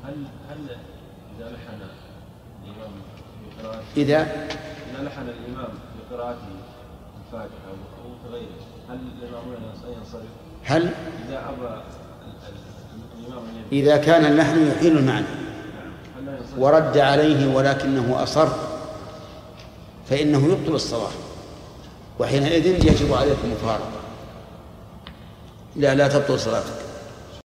هل إذا لحن الإمام في قراءته إذا لحن الإمام في قراءته الفاتحة أو في غيره هل للمأمون أن ينصرف؟ هل إذا أبى الإمام إذا كان اللحن يحيل المعنى ورد عليه ولكنه أصر فإنه يبطل الصلاة، وحينئذ يجب عليكم مفارقة. لا تبطل صلاتك.